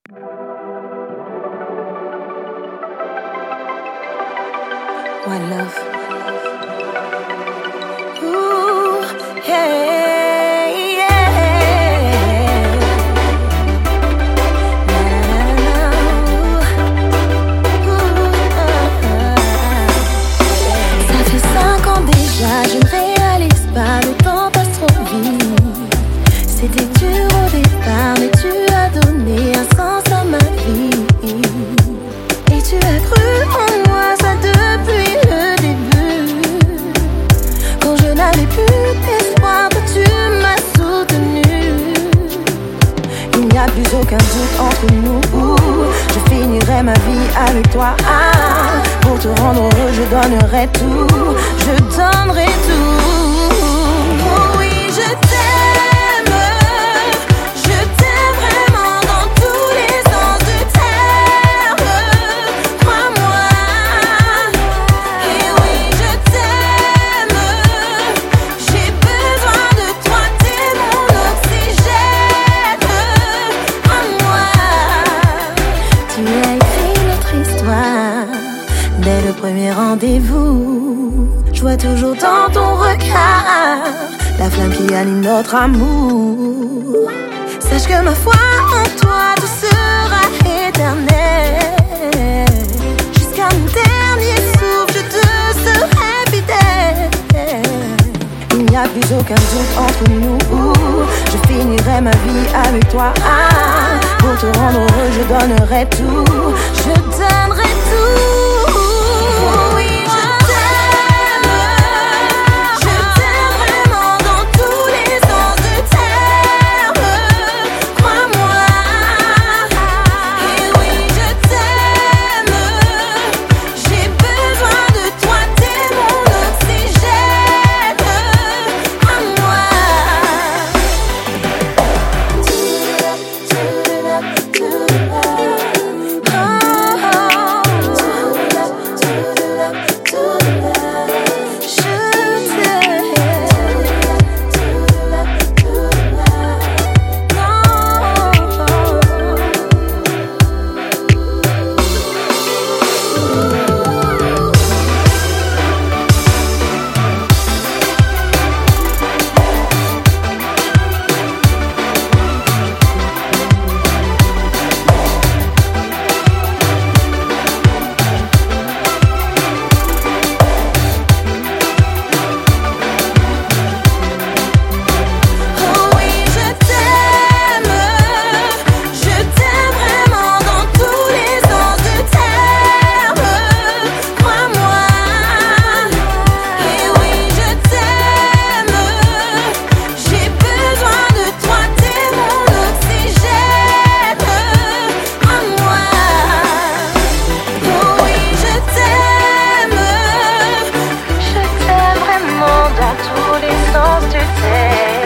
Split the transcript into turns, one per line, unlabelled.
One love. Ooh, yeah, yeah. Ça fait 5 ans déjà, je ne réalise pas, le temps passe trop vite. C'était dur au départ, mais tu as donné un sens à ma vie. Et tu as cru en moi, ça depuis le début. Quand je n'avais plus d'espoir, toi tu m'as soutenu. Il n'y a plus aucun doute entre nous. Je finirai ma vie avec toi. Pour te rendre heureux, je donnerai tout. Je donnerai tout. Oh oui, je t'aime. Je t'aime vraiment dans tous les sens du terme. Crois-moi. Et oui, je t'aime. J'ai besoin de toi, t'es mon oxygène. À moi. Tu as écrit notre histoire dès le premier rendez-vous. Je vois toujours dans ton regard la flamme qui anime notre amour. Sache que ma foi en toi, tout sera éternel. Jusqu'à mon dernier souffle, je te serai fidèle. Il n'y a plus aucun doute entre nous. Je finirai ma vie avec toi. Pour te rendre heureux, je donnerai tout. Je donnerai tout. Oui, je t'aime. Je t'aime vraiment dans tous les sens du terme. Crois-moi. Et oui, je t'aime. J'ai besoin de toi, t'es mon oxygène. À moi. Tous les sens du terme.